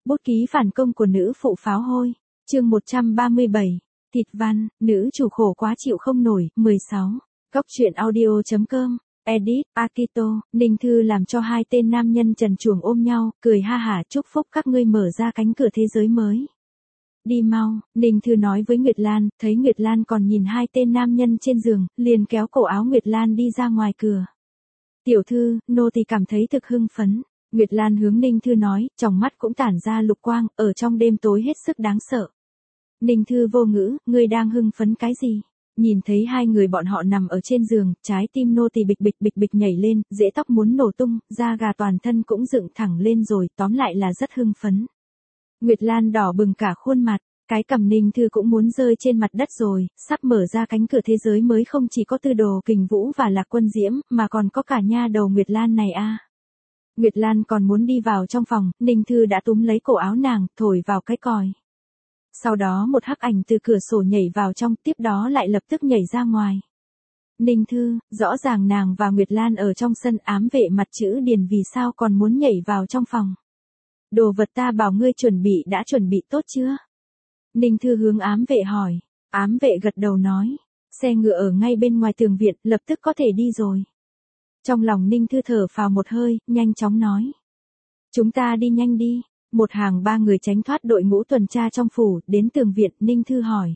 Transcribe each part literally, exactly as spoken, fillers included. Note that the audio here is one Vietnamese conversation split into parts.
Bút ký phản công của nữ phụ pháo hôi. Chương một trăm ba mươi bảy. Thịt văn, nữ chủ khổ quá chịu không nổi. mười sáu. Góc truyện audio chấm com. Edit, Akito, Ninh Thư làm cho hai tên nam nhân trần truồng ôm nhau, cười ha hả chúc phúc các ngươi mở ra cánh cửa thế giới mới. Đi mau, Ninh Thư nói với Nguyệt Lan, thấy Nguyệt Lan còn nhìn hai tên nam nhân trên giường, liền kéo cổ áo Nguyệt Lan đi ra ngoài cửa. Tiểu thư, nô tỳ cảm thấy thực hưng phấn. Nguyệt Lan hướng Ninh Thư nói, trong mắt cũng tản ra lục quang, ở trong đêm tối hết sức đáng sợ. Ninh Thư vô ngữ, ngươi đang hưng phấn cái gì? Nhìn thấy hai người bọn họ nằm ở trên giường, trái tim nô tỳ bịch bịch bịch bịch nhảy lên, rễ tóc muốn nổ tung, da gà toàn thân cũng dựng thẳng lên rồi, tóm lại là rất hưng phấn. Nguyệt Lan đỏ bừng cả khuôn mặt, cái cằm Ninh Thư cũng muốn rơi trên mặt đất rồi, sắp mở ra cánh cửa thế giới mới không chỉ có Tư Đồ Kình Vũ và Lạc Quân Diễm, mà còn có cả nha đầu Nguyệt Lan này a. À. Nguyệt Lan còn muốn đi vào trong phòng, Ninh Thư đã túm lấy cổ áo nàng, thổi vào cái còi. Sau đó một hắc ảnh từ cửa sổ nhảy vào trong, tiếp đó lại lập tức nhảy ra ngoài. Ninh Thư, rõ ràng nàng và Nguyệt Lan ở trong sân, ám vệ mặt chữ điền vì sao còn muốn nhảy vào trong phòng. Đồ vật ta bảo ngươi chuẩn bị đã chuẩn bị tốt chưa? Ninh Thư hướng ám vệ hỏi. Ám vệ gật đầu nói. Xe ngựa ở ngay bên ngoài tường viện, lập tức có thể đi rồi. Trong lòng Ninh Thư thở phào một hơi, nhanh chóng nói. Chúng ta đi nhanh đi. Một hàng ba người tránh thoát đội ngũ tuần tra trong phủ, đến tường viện, Ninh Thư hỏi.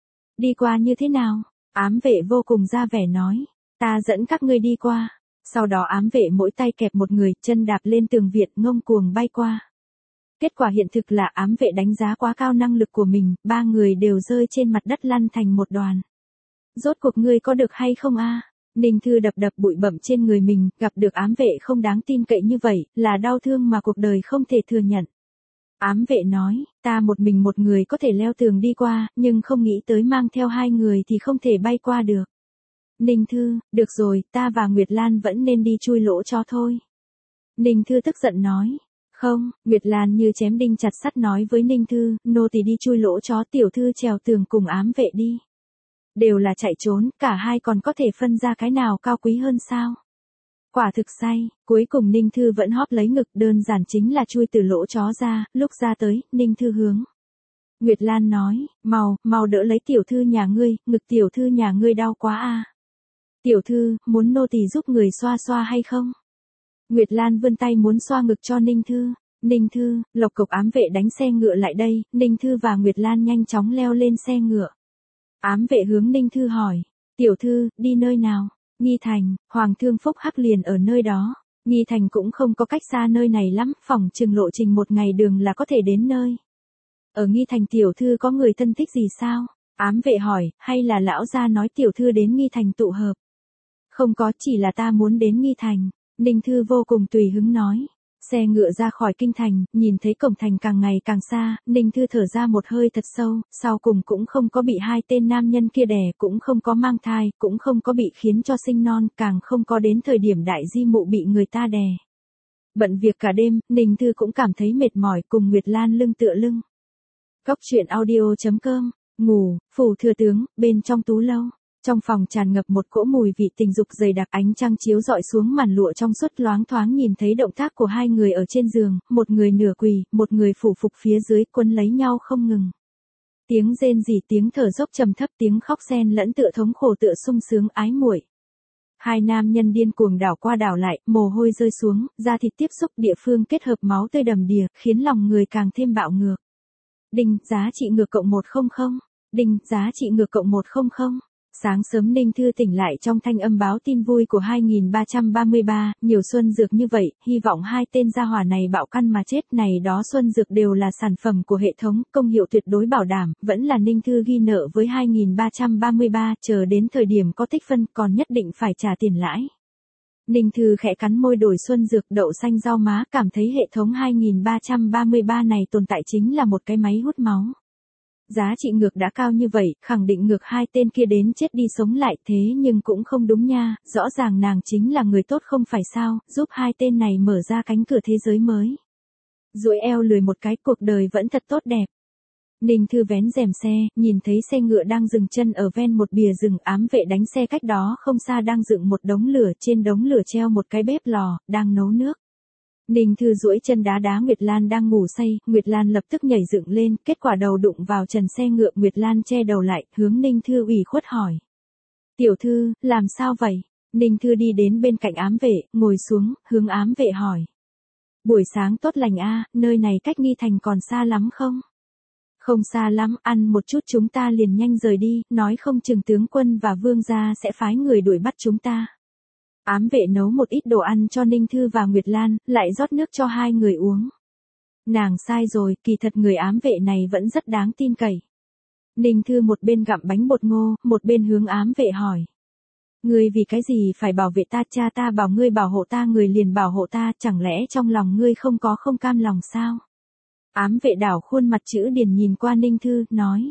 Đi qua như thế nào? Ám vệ vô cùng ra vẻ nói. Ta dẫn các ngươi đi qua. Sau đó ám vệ mỗi tay kẹp một người, chân đạp lên tường viện, ngông cuồng bay qua. Kết quả hiện thực là ám vệ đánh giá quá cao năng lực của mình, ba người đều rơi trên mặt đất lăn thành một đoàn. Rốt cuộc ngươi có được hay không a? Ninh Thư đập đập bụi bặm trên người mình, gặp được ám vệ không đáng tin cậy như vậy, là đau thương mà cuộc đời không thể thừa nhận. Ám vệ nói, ta một mình một người có thể leo tường đi qua, nhưng không nghĩ tới mang theo hai người thì không thể bay qua được. Ninh Thư, được rồi, ta và Nguyệt Lan vẫn nên đi chui lỗ chó thôi. Ninh Thư tức giận nói. Không, Nguyệt Lan như chém đinh chặt sắt nói với Ninh Thư, nô tỳ đi chui lỗ chó, tiểu thư trèo tường cùng ám vệ đi. Đều là chạy trốn, cả hai còn có thể phân ra cái nào cao quý hơn sao? Quả thực say, cuối cùng Ninh Thư vẫn hóp lấy ngực, đơn giản chính là chui từ lỗ chó ra, lúc ra tới, Ninh Thư hướng. Nguyệt Lan nói, mau, mau đỡ lấy tiểu thư nhà ngươi, ngực tiểu thư nhà ngươi đau quá a. Tiểu thư, muốn nô tỳ giúp người xoa xoa hay không? Nguyệt Lan vươn tay muốn xoa ngực cho Ninh Thư. Ninh Thư, lộc cộc ám vệ đánh xe ngựa lại đây, Ninh Thư và Nguyệt Lan nhanh chóng leo lên xe ngựa. Ám vệ hướng Ninh Thư hỏi, tiểu thư, đi nơi nào? Nghi Thành, Hoàng Thương Phúc Hắc liền ở nơi đó. Nghi Thành cũng không có cách xa nơi này lắm, phỏng chừng lộ trình một ngày đường là có thể đến nơi. Ở Nghi Thành tiểu thư có người thân thích gì sao? Ám vệ hỏi, hay là lão gia nói tiểu thư đến Nghi Thành tụ hợp? Không có, chỉ là ta muốn đến Nghi Thành. Ninh Thư vô cùng tùy hứng nói. Xe ngựa ra khỏi kinh thành, nhìn thấy cổng thành càng ngày càng xa, Ninh Thư thở ra một hơi thật sâu, sau cùng cũng không có bị hai tên nam nhân kia đè, cũng không có mang thai, cũng không có bị khiến cho sinh non, càng không có đến thời điểm đại di mụ bị người ta đè. Bận việc cả đêm, Ninh Thư cũng cảm thấy mệt mỏi, cùng Nguyệt Lan lưng tựa lưng. Góc truyện audio chấm com, ngủ, phủ thừa tướng, bên trong tú lâu. Trong phòng tràn ngập một cỗ mùi vị tình dục dày đặc, ánh trăng chiếu dọi xuống màn lụa trong suốt, loáng thoáng nhìn thấy động tác của hai người ở trên giường, một người nửa quỳ, một người phủ phục phía dưới, quấn lấy nhau không ngừng. Tiếng rên rỉ, tiếng thở dốc trầm thấp, tiếng khóc xen lẫn tựa thống khổ tựa sung sướng ái muội. Hai nam nhân điên cuồng đảo qua đảo lại, mồ hôi rơi xuống, da thịt tiếp xúc địa phương kết hợp máu tươi đầm đìa, khiến lòng người càng thêm bạo ngược. Đinh, giá trị ngược cộng một không không. Đinh, giá trị ngược cộng một không không. Sáng sớm Ninh Thư tỉnh lại trong thanh âm báo tin vui của hai nghìn ba trăm ba mươi ba, nhiều xuân dược như vậy, hy vọng hai tên gia hỏa này bạo căn mà chết, này đó xuân dược đều là sản phẩm của hệ thống, công hiệu tuyệt đối bảo đảm, vẫn là Ninh Thư ghi nợ với hai nghìn ba trăm ba mươi ba, chờ đến thời điểm có tích phân còn nhất định phải trả tiền lãi. Ninh Thư khẽ cắn môi đổi xuân dược đậu xanh rau má, cảm thấy hệ thống hai nghìn ba trăm ba mươi ba này tồn tại chính là một cái máy hút máu. Giá trị ngược đã cao như vậy, khẳng định ngược hai tên kia đến chết đi sống lại, thế nhưng cũng không đúng nha, rõ ràng nàng chính là người tốt không phải sao, giúp hai tên này mở ra cánh cửa thế giới mới. Duỗi eo lười một cái, cuộc đời vẫn thật tốt đẹp. Ninh Thư vén rèm xe, nhìn thấy xe ngựa đang dừng chân ở ven một bìa rừng, ám vệ đánh xe cách đó không xa đang dựng một đống lửa, trên đống lửa treo một cái bếp lò, đang nấu nước. Ninh Thư duỗi chân đá đá Nguyệt Lan đang ngủ say, Nguyệt Lan lập tức nhảy dựng lên, kết quả đầu đụng vào trần xe ngựa, Nguyệt Lan che đầu lại, hướng Ninh Thư ủy khuất hỏi. Tiểu thư, làm sao vậy? Ninh Thư đi đến bên cạnh ám vệ, ngồi xuống, hướng ám vệ hỏi. Buổi sáng tốt lành a, nơi này cách Nghi Thành còn xa lắm không? Không xa lắm, ăn một chút chúng ta liền nhanh rời đi, nói không chừng tướng quân và vương gia sẽ phái người đuổi bắt chúng ta. Ám vệ nấu một ít đồ ăn cho Ninh Thư và Nguyệt Lan, lại rót nước cho hai người uống. Nàng sai rồi, kỳ thật người ám vệ này vẫn rất đáng tin cậy. Ninh Thư một bên gặm bánh bột ngô, một bên hướng ám vệ hỏi. Ngươi vì cái gì phải bảo vệ ta, cha ta bảo ngươi bảo hộ ta người liền bảo hộ ta, chẳng lẽ trong lòng ngươi không có không cam lòng sao? Ám vệ đảo khuôn mặt chữ điền nhìn qua Ninh Thư, nói.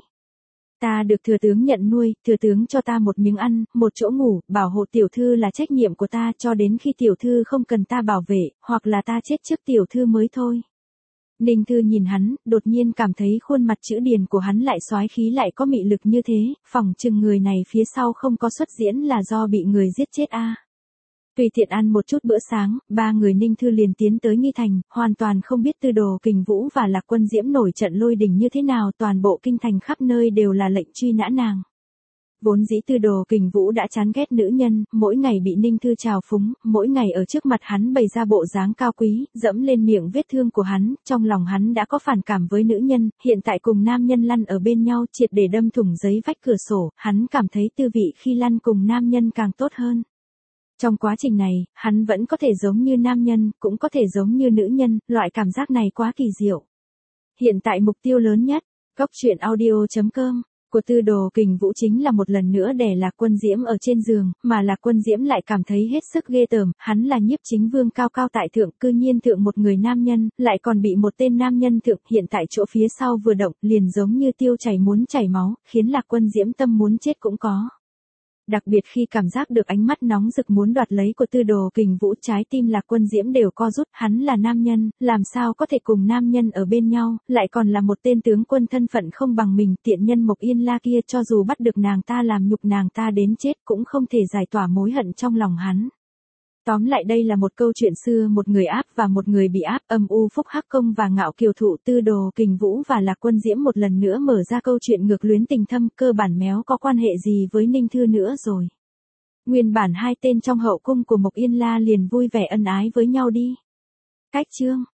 Ta được thừa tướng nhận nuôi, thừa tướng cho ta một miếng ăn, một chỗ ngủ, bảo hộ tiểu thư là trách nhiệm của ta cho đến khi tiểu thư không cần ta bảo vệ, hoặc là ta chết trước tiểu thư mới thôi. Ninh Thư nhìn hắn, đột nhiên cảm thấy khuôn mặt chữ điền của hắn lại soái khí lại có mị lực như thế, phỏng chừng người này phía sau không có xuất diễn là do bị người giết chết a. À. Tùy tiện ăn một chút bữa sáng, ba người Ninh Thư liền tiến tới Nghi Thành, hoàn toàn không biết Tư Đồ Kình Vũ và Lạc Quân Diễm nổi trận lôi đình như thế nào, toàn bộ kinh thành khắp nơi đều là lệnh truy nã nàng. Vốn dĩ Tư Đồ Kình Vũ đã chán ghét nữ nhân, mỗi ngày bị Ninh Thư trào phúng, mỗi ngày ở trước mặt hắn bày ra bộ dáng cao quý, dẫm lên miệng vết thương của hắn, trong lòng hắn đã có phản cảm với nữ nhân, hiện tại cùng nam nhân lăn ở bên nhau, triệt để đâm thủng giấy vách cửa sổ, hắn cảm thấy tư vị khi lăn cùng nam nhân càng tốt hơn. Trong quá trình này, hắn vẫn có thể giống như nam nhân, cũng có thể giống như nữ nhân, loại cảm giác này quá kỳ diệu. Hiện tại mục tiêu lớn nhất, Cốc truyện audio chấm com của Tư Đồ Kình Vũ chính là một lần nữa đè Lạc Quân Diễm ở trên giường, mà Lạc Quân Diễm lại cảm thấy hết sức ghê tởm, hắn là nhiếp chính vương cao cao tại thượng, cư nhiên thượng một người nam nhân, lại còn bị một tên nam nhân thượng, hiện tại chỗ phía sau vừa động, liền giống như tiêu chảy muốn chảy máu, khiến Lạc Quân Diễm tâm muốn chết cũng có. Đặc biệt khi cảm giác được ánh mắt nóng rực muốn đoạt lấy của Tư Đồ Kình Vũ, trái tim Lạc Quân Diễm đều co rút, hắn là nam nhân, làm sao có thể cùng nam nhân ở bên nhau, lại còn là một tên tướng quân thân phận không bằng mình, tiện nhân Mộc Yên La kia cho dù bắt được nàng ta làm nhục nàng ta đến chết cũng không thể giải tỏa mối hận trong lòng hắn. Tóm lại đây là một câu chuyện xưa, một người áp và một người bị áp, âm u phúc hắc công và ngạo kiều thụ. Tư Đồ Kình Vũ và Lạc Quân Diễm một lần nữa mở ra câu chuyện ngược luyến tình thâm, cơ bản méo có quan hệ gì với Ninh Thư nữa rồi. Nguyên bản hai tên trong hậu cung của Mộc Yên La liền vui vẻ ân ái với nhau đi. Cách chương